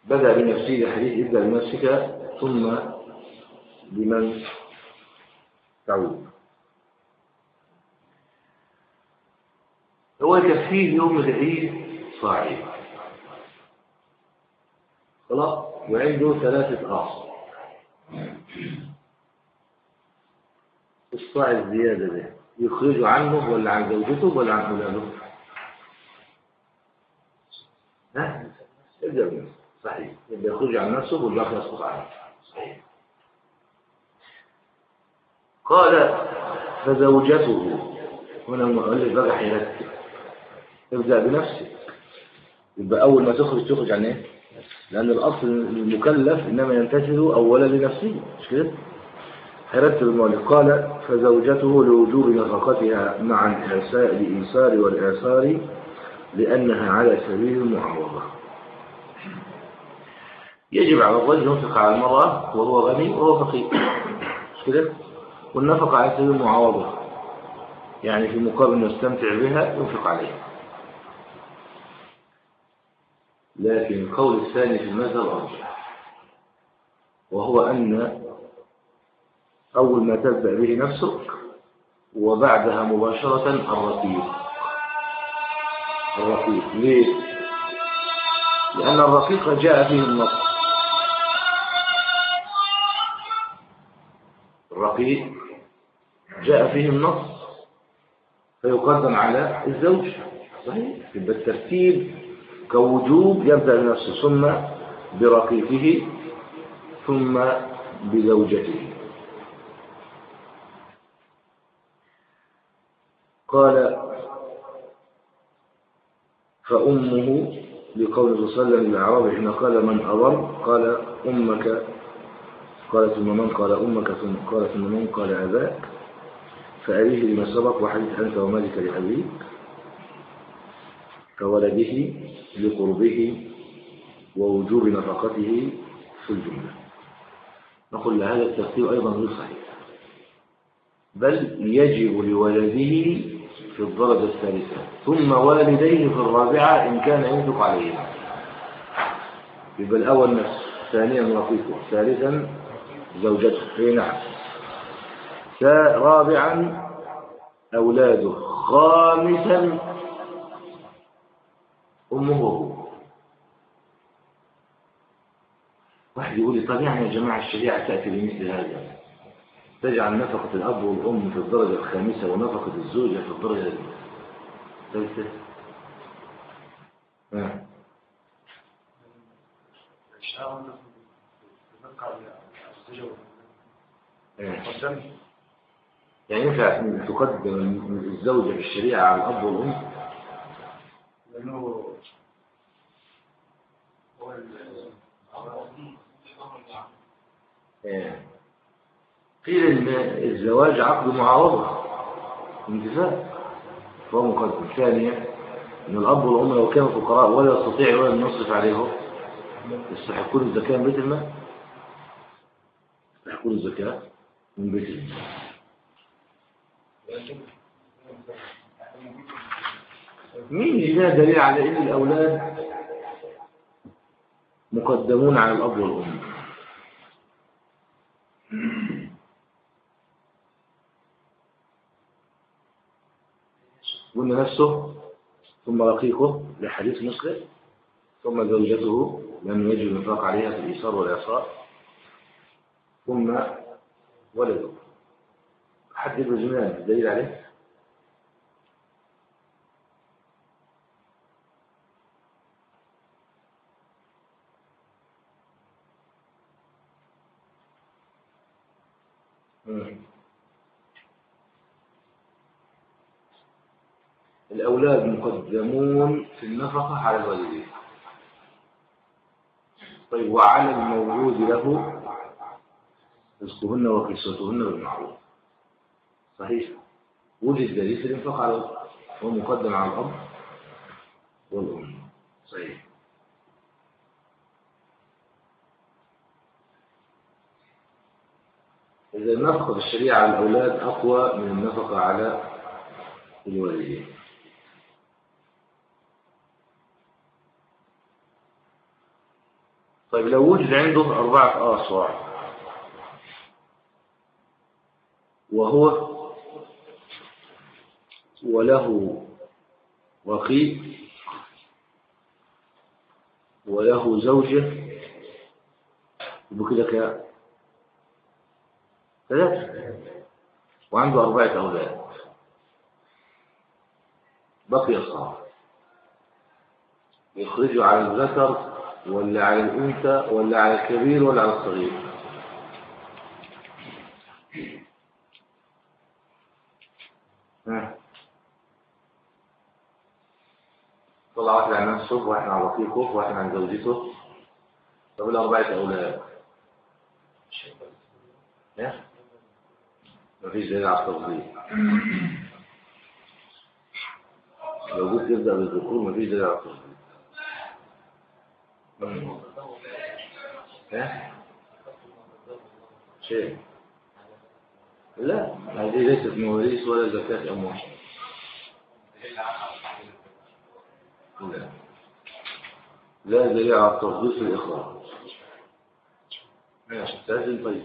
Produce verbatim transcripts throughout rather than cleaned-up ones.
بدأ بنفسه حديث ابدأ بنفسك ثم بمن تعود. هو تفسير يوم العيد صاعد خلاص، وعنده ثلاثة أعصر. الصاع الزيادة ده يخرج عنه ولا عن زوجته ولا عن أولاده؟ ها؟ يبدأ بنفسه صحيح، يبدأ يخرج عن نفسه والباقي يسقط عنه صحيح. قال فزوجته، هنا المؤلف بقى حيرتك، ابدأ بنفسك، يبقى أول ما تخرج تخرج عن إيه؟ لأن الأصل المكلف إنما ينتشر أولا لنفسه، مش كده؟ حيرتك المؤلف قال فزوجته لوجوب نفقتها مع الإيسار والإعسار لأنها على سبيل المعاوضة. يجب على الرجل ينفق على المرأة وهو غني وهو فقير، مش كده؟ والنفقة على سبيل المعاوضة، يعني في مقابل أن يستمتع بها ينفق عليها. لكن القول الثاني في المذهب أرجح، وهو أن أول ما تبدأ به نفسك وبعدها مباشرة الرقيق. الرقيق ليه؟ لأن الرقيق جاء فيه النص، الرقيق جاء فيه النص فيقدم على الزوج صحيح. يبقى الترتيب كوجوب يبدأ بنفسه ثم برقيقه ثم بزوجته. قال فأمه لقول صلى الله عليه وسلم للأعرابي حين قال من أضر قال أمك، قال ثم من قال أمك ثم قال ثم من قال أباك فأريه لما سبق وحديث أنت ومالك لأبيك كولده لقربه ووجوب نفقته في الجملة. نقول هذا الترتيب أيضا غير صحيح، بل يجب لولده في الدرجة الثالثة ثم والديه في الرابعة إن كان ينفق عليهما. يبقى الأول نفسه، ثانيا رفيقه، ثالثا زوجته في نعم، رابعا أولاده، خامسا أمه وأبوه. واحد يقول لي طب يعني يا جماعة الشريعة تأتي بمثل هذا، تجعل نفقة الأب والأم في الدرجة الخامسة ونفقة الزوجة في الدرجة الثالثة. ها يعني ينفع أن تقدم الزوجة بالشريعة على الأب والأم؟ لأنه قيل إن الزواج عقد معاوضة انتفاق فهو مقدم. ثانيا إن الأب والأم لو كانوا فقراء ولا يستطيع ولا ينصف عليهم يستحقون الزكاة من بيت المال، يستحقون الزكاة من بيت المال. مين يجينا دليل على إن الأولاد مقدمون على الأب والأم؟ قلنا نفسه ثم رقيقه لحديث مسلم ثم زوجته لم يجب النفاق عليها في الإيسار والإعصار ثم ولده. حدد الجمال الدليل عليه. الأولاد مقدمون في النفقة على الوالدين. طيب وعلى المولود له رزقهن وكسوتهن بالمعروف صحيح. وجد دليل في الانفاق على الأب هو مقدم على الأب والأم صحيح. إذا النفقة بالشريعة على الأولاد أقوى من النفقة على الوالدين. طيب لو وجد عنده أربعة أصواع وهو وله رقيق وله زوجة وبكده كده ثلاثة وعنده أربعة أولاد بقي صار يخرجوا على الذكر ولا على الأنثى ولا على الكبير ولا على الصغير؟ ها طلع واحد عن نفسه واحد عن رقيقه واحد عن زوجته. طب الأربعة أولاد ها مفيش دليل على التفضيل. لو قلت يبدأ بالذكور مفيش دليل على التفضيل. ها شيء لا هذه ليست مواريث ولا زكاة أموال. لا لا دليل على التفضيل في الإخراج. ماشي لازم. طيب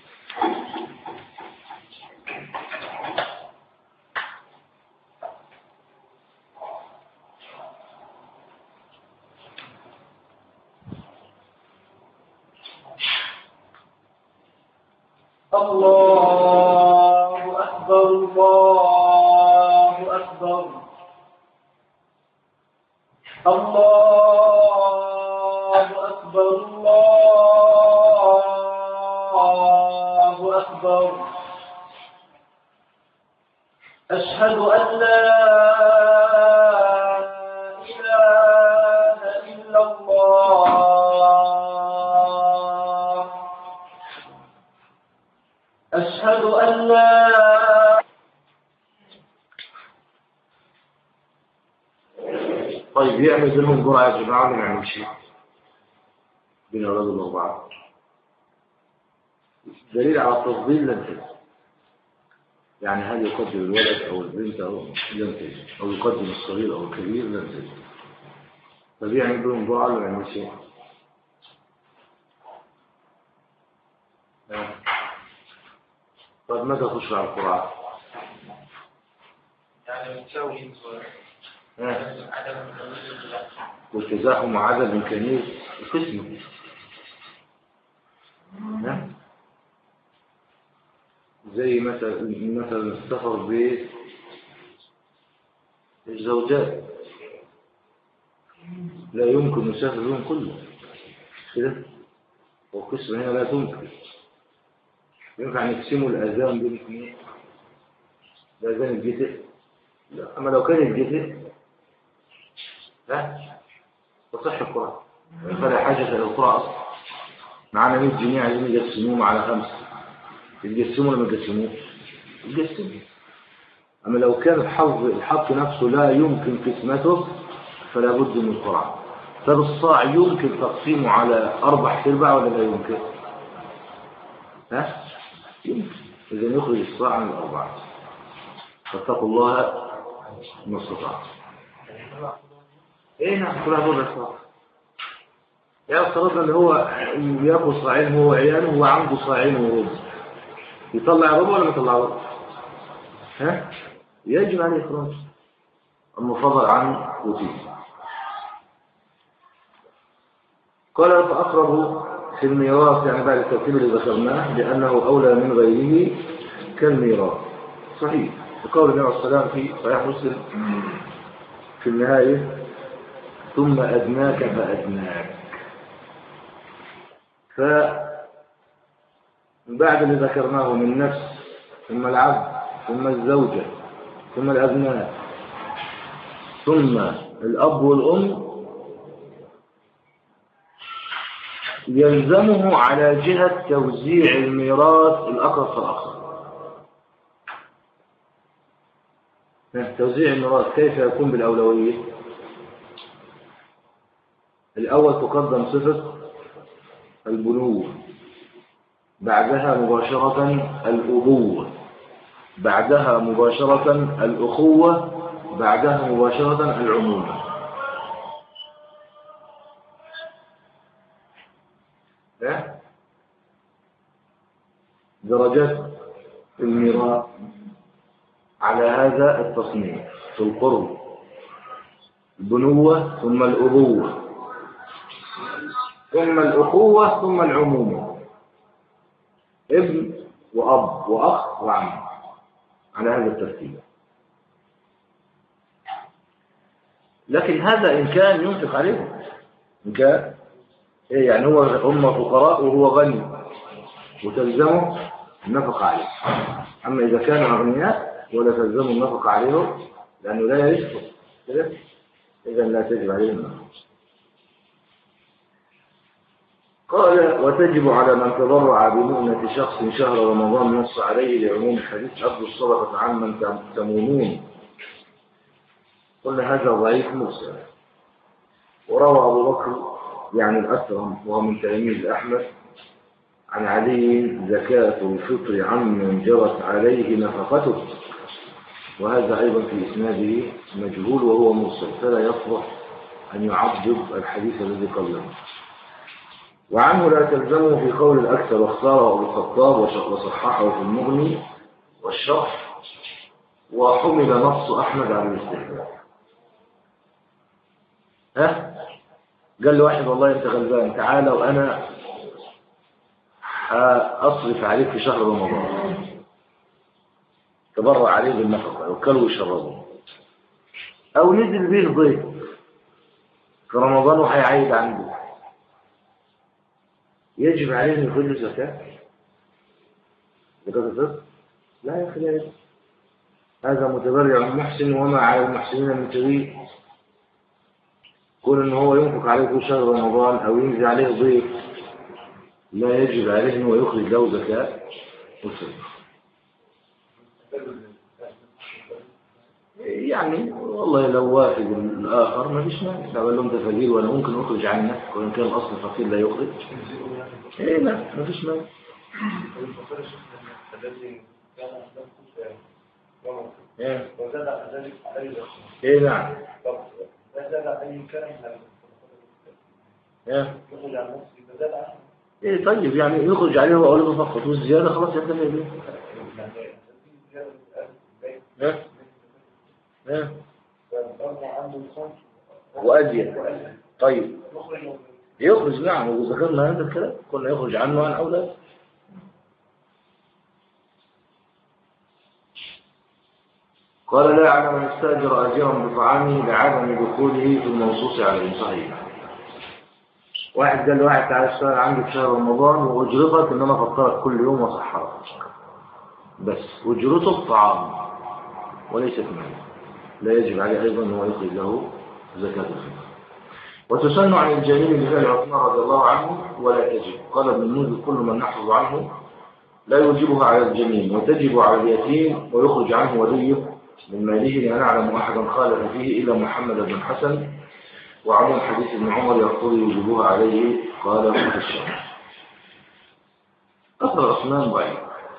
الله أكبر الله أكبر الله أكبر الله أكبر. أشهد أن لا إله إلا الله. أشهد أن لا طيب يعمل بينهم قرعة يا جماعة ولا ما يعمل شيء بين أولاد الأربعة؟ دليل على التفضيل لم تجد. يعني هل يقدم الولد أو البنت أو لم تجد أو يقدم الصغير أو الكبير لم تجد. طيب يعمل بينهم قرعة ولا ما يعمل شيء؟ طيب متى تشرع القرعة؟ يعني متساوي والتزاحم وعدد إمكانية القسم. زي مثلا مثلا السفر بالزوجات لا يمكن يسافر بهم كله كده، والقسم هنا لا تمكن. ينفع نقسموا الأذان بينكم الأذان الجزء؟ لا. أما لو كان الجزء لا تصح القرآن فلا حاجة للقرآن أصلا. معنا مية جنيه عايزين يقسموهم على خمسة، يقسموا ولا ما يقسموش؟ يقسموا. أما لو كان الحظ الحق نفسه لا يمكن قسمته فلا بد من القرآن. طب الصاع يمكن تقسيمه على أربع أرباع ولا لا يمكن؟ ها؟ يمكن. إذا يخرج الصاع من الأربعة. فاتقوا الله ما استطعتم. ايه نعم كلها ربع صاع. يا افترضنا اللي هو ياكل صاعين هو وعياله وعنده صاعين وربع، يطلع ربع ولا ما يطلع ربع؟ ها؟ يجب عليه إخراج المفضل عن وتيم. قال فأقرب في الميراث يعني بعد الترتيب اللي ذكرناه لأنه أولى من غيره كالميراث. صحيح بقول النبي عليه الصلاة والسلام في صحيح مسلم في النهاية ثم أدناك فأدناك. فبعد اللي ذكرناه من النفس ثم العبد ثم الزوجة ثم الأبناء ثم الأب والأم يلزمه على جهة توزيع الميراث الأقرب فالأقرب. توزيع الميراث كيف يكون بالأولوية؟ الأول تقدم صفة البنوة، بعدها مباشرة الأبوة، بعدها مباشرة الأخوة، بعدها مباشرة العمومة. ها؟ درجات الميراث على هذا التصنيف في القرب: البنوة ثم الأبوة ثم الأخوة ثم العمومة، ابن وأب وأخ وعم، على هذا الترتيب. لكن هذا إن كان ينفق عليهم، إن كان إيه يعني هو هم فقراء وهو غني وتلزمه النفقة عليه. أما إذا كانوا أغنياء ولا تلزموا النفقة عليهم لأنه لا يرث كده، إذا لا تجب عليهم النفقة. قال: وتجب على من تضرع بمؤنة شخص شهر رمضان نص عليه لعموم الحديث: أبدوا الصدقة عمن تمونون. قلنا هذا ضعيف مرسل. وروى أبو بكر يعني الأسرم وهو من تلاميذ أحمد عن علي: زكاة الفطر عمن جرت عليه نفقته. وهذا أيضا في إسناده مجهول وهو مرسل، فلا يصلح أن يعضد الحديث الذي قبله. وعنه لا تلزمه في قول الأكثر، واختاره أبو الخطاب وصححه في المغني والشرح، وحمل نص أحمد على الاستحباب. ها؟ قال له واحد: والله أنت غلبان، تعالى وأنا أصرف عليك في شهر رمضان، تبرع عليه بالنفقة وكلوا وشربوا. أو نزل به ضيف في رمضان وهيعيد عنده، يجب عليه أن يخرج زكاة؟ زكاة الفطر؟ لا يا أخي، لا يجب. هذا متبرع محسن وما على المحسنين من سبيل. كون إن هو ينفق عليه في شهر رمضان أو ينزل عليه ضيف لا يجب عليه أنه يخرج له زكاة الفطر. يعني والله لو واحد الآخر ما فيش مانع، لو لهم تفاجير وأنا ممكن أخرج عنك، وإن كان الأصل فقير لا يخرج. إيه لا ما فيش مانع. إيه إيه نعم. إيه إيه طيب يعني يخرج عليه وأقول له فقط، والزيادة خلاص يكتفي به. إيه إيه وأدية. طيب يخرج نعم، وذكرنا هذا الكلام كنا يخرج عنه عن أولاده. قال: لا على من استأجر أجيرا بطعامه لعدم دخوله في المنصوص عليه. صحيح. واحد قال لواحد: تعالى اشتغل عندي في شهر رمضان وأجرتك إن أنا أفطرك كل يوم وأصحرك، بس أجرته الطعام وليست مال، لا يجب عليه أيضا أنه يخرج له زكاة الفطر. وتسن عن الجنين بفعل عثمان رضي الله عنه ولا تجب. قال ابن المنذر: كل من نحفظ عنه لا يوجبها على الجنين، وتجب على اليتيم ويخرج عنه وليه من ماله، لا نعلم أحدا خالف فيه إلا محمد بن حسن. وعموم حديث ابن عمر يقول يوجبها عليه، قال في الشرع. أثر عثمان ضعيف،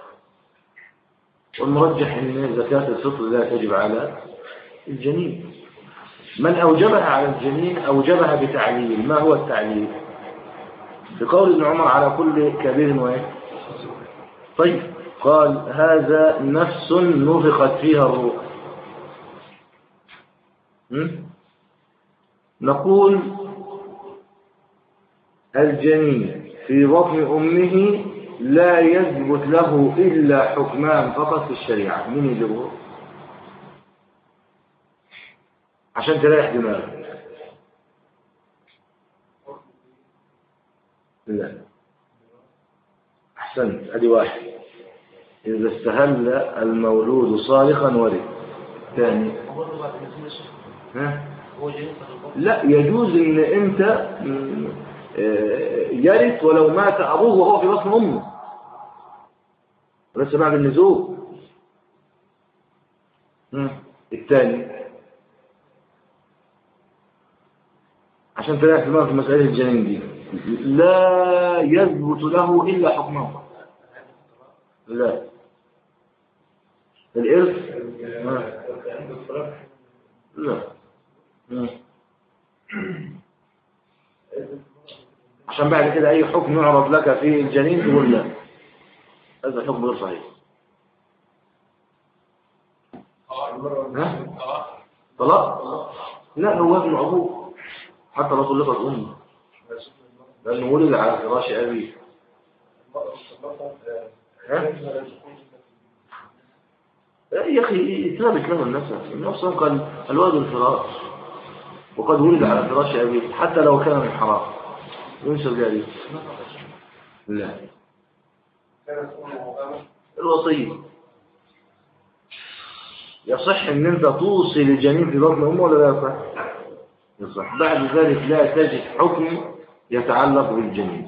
والمرجح أن زكاة الفطر لا تجب على الجنين. من أوجبها على الجنين أوجبها بتعليل. ما هو التعليل؟ بقول ابن عمر: على كل كبير وإيه. طيب قال: هذا نفس نفخت فيها الروح. نقول الجنين في بطن أمه لا يثبت له إلا حكمان فقط في الشريعة. مين يجيبه عشان تريح دماغك؟ لا أحسنت. أدي واحد: إذا استهل المولود صالحا ورد. ثاني: ها؟ لا يجوز ان انت يرث ولو مات ابوه وهو في بطن امه لسه بعد النزول. الثاني عشان تلاقي في مسألة الجنين دي لا يثبت له إلا حكمه. لا الإرث لا. عشان بعد كده أي حكم يعرض لك في الجنين تقول لا، هذا الحكم غير صحيح. ها؟ طلاق؟ لا، هو ابن أبوه حتى لو طلقت أمه، لأنه ولد على فراش أبيه. ها؟ يا أخي ثابت له النسب، النص قال الولد الفراش وقد ولد على فراش أبيه حتى لو كان من حرام ينسب ذلك. لا، الوصية يصح ان انت توصي للجنين في بطن امه ولا لا يصح؟ يصح. بعد ذلك لا تجد حكم يتعلق بالجنين.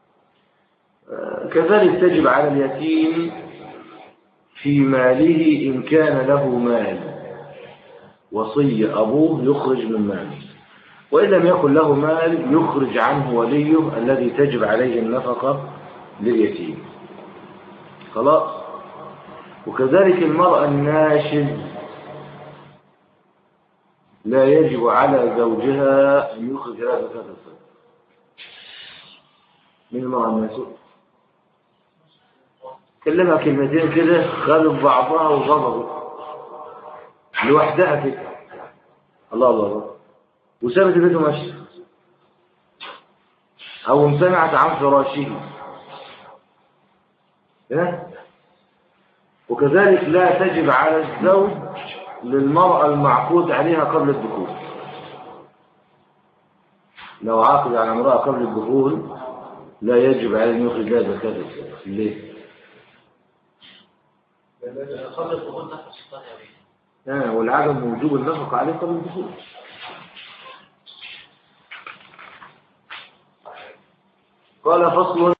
كذلك تجب على اليتيم في ماله إن كان له مال وصي أبوه يخرج من ماله، وإن لم يكن له مال يخرج عنه وليه الذي تجب عليه النفقة لليتيم. خلاص. وكذلك المرأة الناشز لا يجب على زوجها أن يخرج لها زكاة الفطر. من المرأة الناشز كلمها كلمتين كده خالف بعضها وغضبت لوحدها كده، الله الله الله، وسابت البيت ومشت، أو امتنعت عن فراشه. وكذلك لا تجب على الزوج للمرأة المعقود عليها قبل الدخول. لو عاقد على امرأة قبل الدخول لا يجب عليه أن يخرج لها زكاة الفطر. ليه؟ قبل الدخول نفس الثانية. آه والعدم وجوب النفقة عليه قبل الدخول. قال فصل